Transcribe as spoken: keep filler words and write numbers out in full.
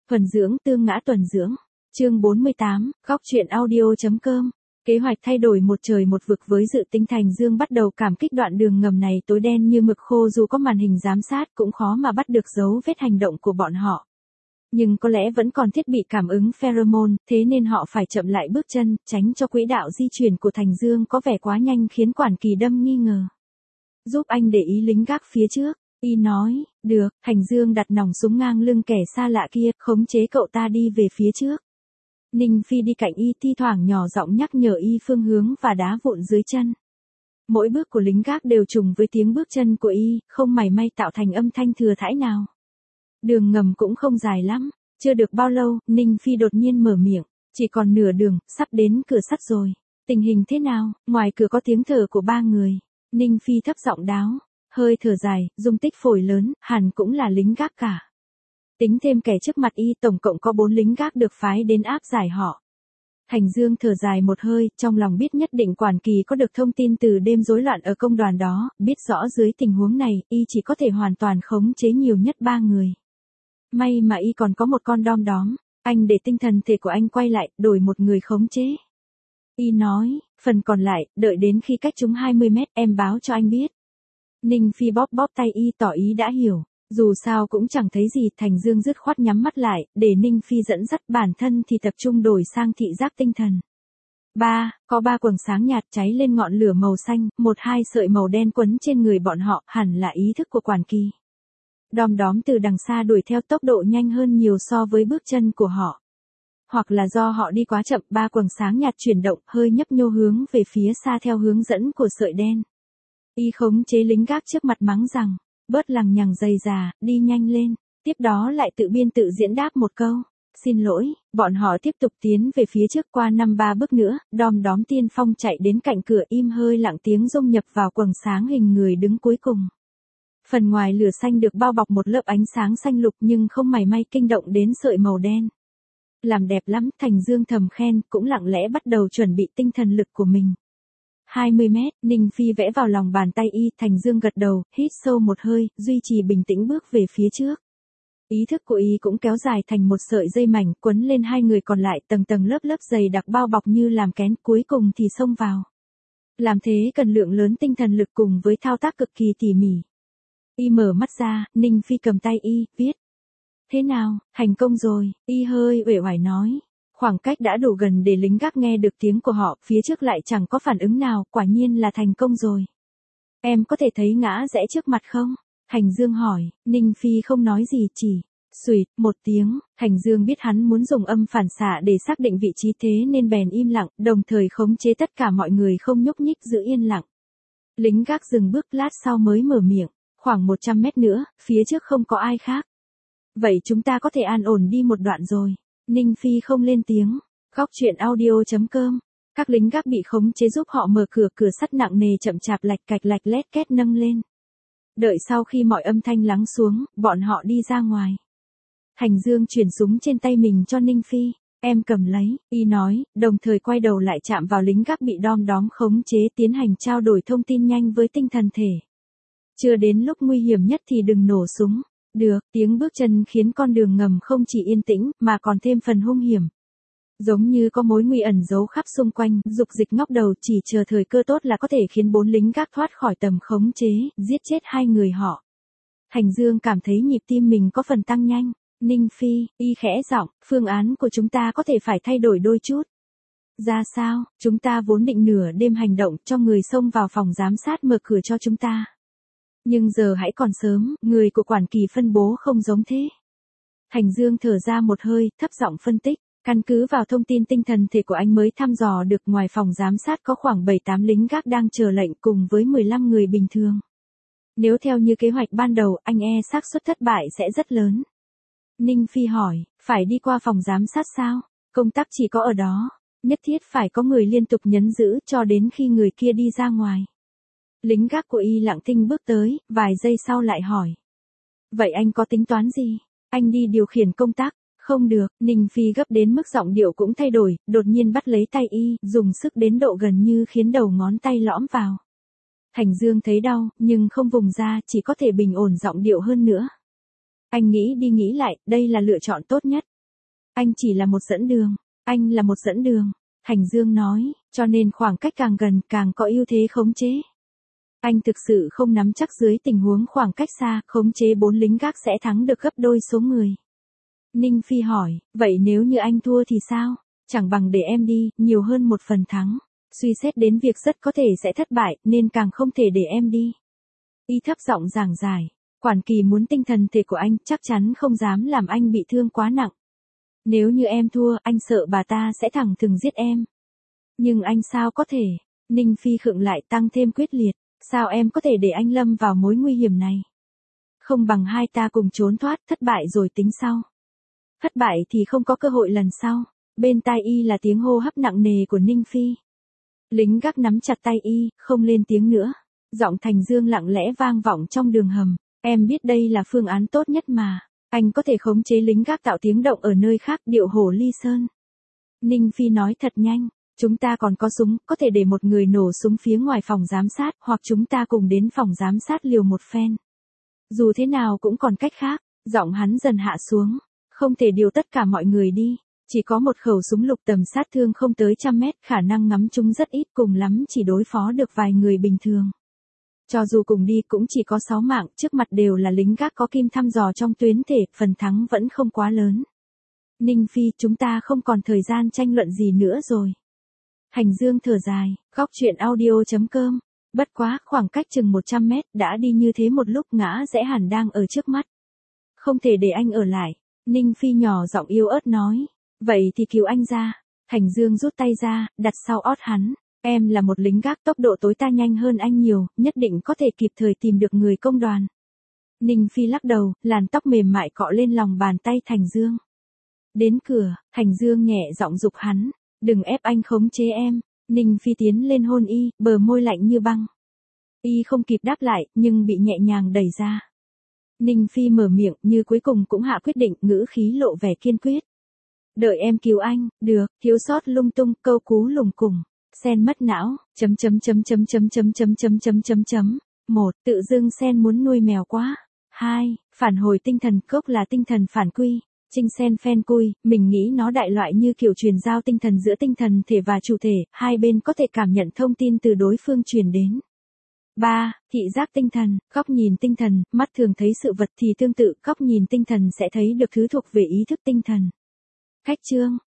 Thuần dưỡng tương ngã tuần dưỡng. Chương bốn mươi tám, góc truyện audio.com. Kế hoạch thay đổi một trời một vực với dự tính Thành Dương bắt đầu cảm kích đoạn đường ngầm này tối đen như mực khô, dù có màn hình giám sát cũng khó mà bắt được dấu vết hành động của bọn họ. Nhưng có lẽ vẫn còn thiết bị cảm ứng pheromone, thế nên họ phải chậm lại bước chân, tránh cho quỹ đạo di chuyển của Thành Dương có vẻ quá nhanh khiến Quản Kỳ Đâm nghi ngờ. Giúp anh để ý lính gác phía trước, y nói. Được. Thành Dương đặt nòng súng ngang lưng kẻ xa lạ kia, khống chế cậu ta đi về phía trước. Ninh Phi đi cạnh y, thi thoảng nhỏ giọng nhắc nhở y phương hướng và đá vụn dưới chân. Mỗi bước của lính gác đều trùng với tiếng bước chân của y, không mảy may tạo thành âm thanh thừa thãi nào. Đường ngầm cũng không dài lắm, chưa được bao lâu, Ninh Phi đột nhiên mở miệng, chỉ còn nửa đường, sắp đến cửa sắt rồi. Tình hình thế nào? Ngoài cửa có tiếng thở của ba người. Ninh Phi thấp giọng đáo, hơi thở dài, dung tích phổi lớn, hẳn cũng là lính gác cả. Tính thêm kẻ trước mặt y, tổng cộng có bốn lính gác được phái đến áp giải họ. Thành Dương thở dài một hơi, trong lòng biết nhất định Quản Kỳ có được thông tin từ đêm rối loạn ở công đoàn đó, biết rõ dưới tình huống này, y chỉ có thể hoàn toàn khống chế nhiều nhất ba người. May mà y còn có một con đom đóm, anh để tinh thần thể của anh quay lại, đổi một người khống chế. Y nói, phần còn lại, đợi đến khi cách chúng hai mươi mét, em báo cho anh biết. Ninh Phi bóp bóp tay y tỏ ý đã hiểu. Dù sao cũng chẳng thấy gì, Thành Dương dứt khoát nhắm mắt lại, để Ninh Phi dẫn dắt, bản thân thì tập trung đổi sang thị giác tinh thần. Ba, có ba quầng sáng nhạt cháy lên ngọn lửa màu xanh, một hai sợi màu đen quấn trên người bọn họ, hẳn là ý thức của Quản Kỳ. Đom đóm từ đằng xa đuổi theo tốc độ nhanh hơn nhiều so với bước chân của họ. Hoặc là do họ đi quá chậm, ba quầng sáng nhạt chuyển động, hơi nhấp nhô hướng về phía xa theo hướng dẫn của sợi đen. Y khống chế lính gác trước mặt mắng rằng, bớt lằng nhằng dày già, đi nhanh lên. Tiếp đó lại tự biên tự diễn đáp một câu, xin lỗi. Bọn họ tiếp tục tiến về phía trước, qua năm ba bước nữa, đom đóm tiên phong chạy đến cạnh cửa, im hơi lặng tiếng dung nhập vào quầng sáng hình người đứng cuối cùng. Phần ngoài lửa xanh được bao bọc một lớp ánh sáng xanh lục nhưng không mảy may kinh động đến sợi màu đen. Làm đẹp lắm, Thành Dương thầm khen, cũng lặng lẽ bắt đầu chuẩn bị tinh thần lực của mình. hai mươi mét, Ninh Phi vẽ vào lòng bàn tay y, Thành Dương gật đầu, hít sâu một hơi, duy trì bình tĩnh bước về phía trước. Ý thức của y cũng kéo dài thành một sợi dây mảnh, quấn lên hai người còn lại, tầng tầng lớp lớp dày đặc bao bọc như làm kén, cuối cùng thì xông vào. Làm thế cần lượng lớn tinh thần lực cùng với thao tác cực kỳ tỉ mỉ. Y mở mắt ra, Ninh Phi cầm tay y, viết. Thế nào, thành công rồi, y hơi uể oải nói. Khoảng cách đã đủ gần để lính gác nghe được tiếng của họ, phía trước lại chẳng có phản ứng nào, quả nhiên là thành công rồi. Em có thể thấy ngã rẽ trước mặt không? Thành Dương hỏi. Ninh Phi không nói gì, chỉ xuỵt một tiếng. Thành Dương biết hắn muốn dùng âm phản xạ để xác định vị trí, thế nên bèn im lặng, đồng thời khống chế tất cả mọi người không nhúc nhích, giữ yên lặng. Lính gác dừng bước, lát sau mới mở miệng. Khoảng một trăm mét nữa, phía trước không có ai khác. Vậy chúng ta có thể an ổn đi một đoạn rồi. Ninh Phi không lên tiếng. Góc truyện audio.com. Các lính gác bị khống chế giúp họ mở cửa, cửa sắt nặng nề chậm chạp lạch cạch lạch lét két nâng lên. Đợi sau khi mọi âm thanh lắng xuống, bọn họ đi ra ngoài. Thành Dương chuyển súng trên tay mình cho Ninh Phi. Em cầm lấy, y nói, đồng thời quay đầu lại chạm vào lính gác bị đom đóm khống chế, tiến hành trao đổi thông tin nhanh với tinh thần thể. Chưa đến lúc nguy hiểm nhất thì đừng nổ súng. Được, tiếng bước chân khiến con đường ngầm không chỉ yên tĩnh, mà còn thêm phần hung hiểm. Giống như có mối nguy ẩn giấu khắp xung quanh, Dục Dịch ngóc đầu, chỉ chờ thời cơ tốt là có thể khiến bốn lính gác thoát khỏi tầm khống chế, giết chết hai người họ. Thành Dương cảm thấy nhịp tim mình có phần tăng nhanh. Ninh Phi, y khẽ giọng, phương án của chúng ta có thể phải thay đổi đôi chút. Ra sao? Chúng ta vốn định nửa đêm hành động, cho người xông vào phòng giám sát mở cửa cho chúng ta. Nhưng giờ hãy còn sớm, người của Quản Kỳ phân bố không giống thế. Thành Dương thở ra một hơi, thấp giọng phân tích, căn cứ vào thông tin tinh thần thể của anh mới thăm dò được, ngoài phòng giám sát có khoảng bảy tám lính gác đang chờ lệnh cùng với mười lăm người bình thường. Nếu theo như kế hoạch ban đầu, anh e xác suất thất bại sẽ rất lớn. Ninh Phi hỏi, phải đi qua phòng giám sát sao? Công tắc chỉ có ở đó, nhất thiết phải có người liên tục nhấn giữ cho đến khi người kia đi ra ngoài. Lính gác của y lặng thinh bước tới, vài giây sau lại hỏi. Vậy anh có tính toán gì? Anh đi điều khiển công tắc. Không được, Ninh Phi gấp đến mức giọng điệu cũng thay đổi, đột nhiên bắt lấy tay y, dùng sức đến độ gần như khiến đầu ngón tay lõm vào. Thành Dương thấy đau, nhưng không vùng ra, chỉ có thể bình ổn giọng điệu hơn nữa. Anh nghĩ đi nghĩ lại, đây là lựa chọn tốt nhất. Anh chỉ là một dẫn đường, anh là một dẫn đường. Hành Dương nói, cho nên khoảng cách càng gần càng có ưu thế khống chế. Anh thực sự không nắm chắc dưới tình huống khoảng cách xa, khống chế bốn lính gác sẽ thắng được gấp đôi số người. Ninh Phi hỏi, vậy nếu như anh thua thì sao? Chẳng bằng để em đi, nhiều hơn một phần thắng. Suy xét đến việc rất có thể sẽ thất bại, nên càng không thể để em đi. Y thấp giọng giảng giải, Quản Kỳ muốn tinh thần thể của anh, chắc chắn không dám làm anh bị thương quá nặng. Nếu như em thua, anh sợ bà ta sẽ thẳng thừng giết em. Nhưng anh sao có thể? Ninh Phi khựng lại tăng thêm quyết liệt. Sao em có thể để anh lâm vào mối nguy hiểm này? Không bằng hai ta cùng trốn thoát, thất bại rồi tính sau. Thất bại thì không có cơ hội lần sau. Bên tai y là tiếng hô hấp nặng nề của Ninh Phi. Lính gác nắm chặt tay y, không lên tiếng nữa. Giọng Thành Dương lặng lẽ vang vọng trong đường hầm. Em biết đây là phương án tốt nhất mà. Anh có thể khống chế lính gác tạo tiếng động ở nơi khác, điệu hổ ly sơn. Ninh Phi nói thật nhanh. Chúng ta còn có súng, có thể để một người nổ súng phía ngoài phòng giám sát, hoặc chúng ta cùng đến phòng giám sát liều một phen. Dù thế nào cũng còn cách khác. Giọng hắn dần hạ xuống. Không thể điều tất cả mọi người đi. Chỉ có một khẩu súng lục tầm sát thương không tới trăm mét, khả năng ngắm chúng rất ít, cùng lắm chỉ đối phó được vài người bình thường. Cho dù cùng đi cũng chỉ có sáu mạng, trước mặt đều là lính gác có kim thăm dò trong tuyến thể, phần thắng vẫn không quá lớn. Ninh Phi, chúng ta không còn thời gian tranh luận gì nữa rồi. Hành Dương thở dài, góc truyện audio chấm com. Bất quá, khoảng cách chừng một trăm mét, đã đi như thế một lúc ngã rẽ hẳn đang ở trước mắt. Không thể để anh ở lại. Ninh Phi nhỏ giọng yếu ớt nói. Vậy thì cứu anh ra. Hành Dương rút tay ra, đặt sau ót hắn. Em là một lính gác, tốc độ tối ta nhanh hơn anh nhiều, nhất định có thể kịp thời tìm được người công đoàn. Ninh Phi lắc đầu, làn tóc mềm mại cọ lên lòng bàn tay Thành Dương. Đến cửa, Thành Dương nhẹ giọng giục hắn. Đừng ép anh khống chế em. Ninh Phi tiến lên hôn y, bờ môi lạnh như băng. Y không kịp đáp lại, nhưng bị nhẹ nhàng đẩy ra. Ninh Phi mở miệng, như cuối cùng cũng hạ quyết định, ngữ khí lộ vẻ kiên quyết. Đợi em cứu anh, được, thiếu sót lung tung, câu cú lùng củng. Sen mất não, chấm chấm chấm chấm chấm chấm chấm chấm chấm chấm chấm. Một, tự dưng Sen muốn nuôi mèo quá. Hai, phản hồi tinh thần, cốc là tinh thần phản quy. Trinh Sen phen cui, mình nghĩ nó đại loại như kiểu truyền giao tinh thần giữa tinh thần thể và chủ thể, hai bên có thể cảm nhận thông tin từ đối phương truyền đến. Ba, thị giác tinh thần, góc nhìn tinh thần, mắt thường thấy sự vật thì tương tự, góc nhìn tinh thần sẽ thấy được thứ thuộc về ý thức tinh thần. Khách chương